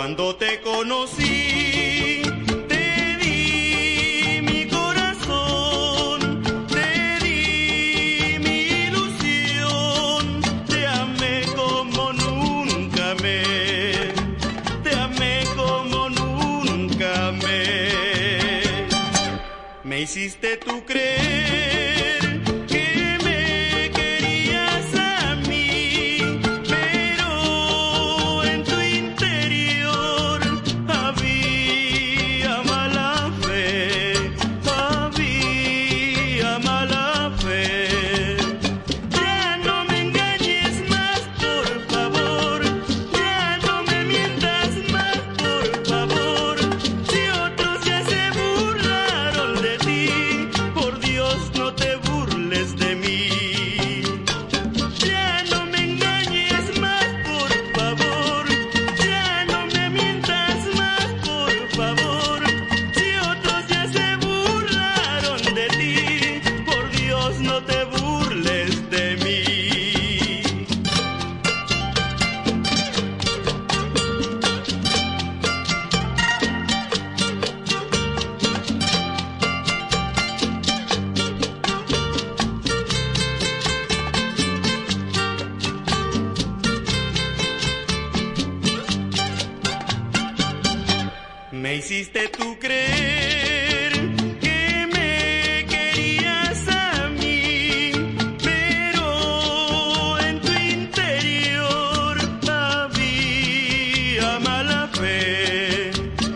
Cuando te conocí, te di mi corazón, te di mi ilusión, te amé como nunca amé, te amé como nunca amé. Me hiciste tú creer que me querías a mí, pero en tu interior había mala fe, había mala fe. Ya no me engañes más, por favor, ya no me mientas más, por favor. Si otros ya se burlaron de ti, por Dios no te burles de mí. Ya no me engañes más, por favor, ya no me mientas más, por favor. Si otros ya se burlaron de ti, por Dios no te burles de mí. Me hiciste tú creer que me querías a mí, pero en tu interior había mala fe,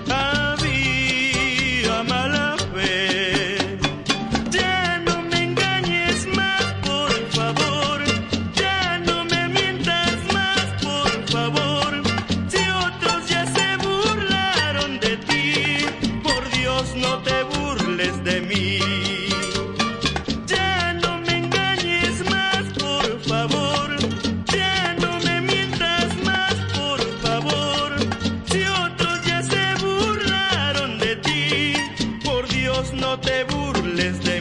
había mala fe. Ya no me engañes más, por favor, ya no me mientas más, por favor. Si otros ya se burlaron de ti, por Dios no te burles de mí. Ya no me engañes más, por favor, ya no me mientas más, por favor. Si otros ya se burlaron de ti, por Dios no te burles de mí.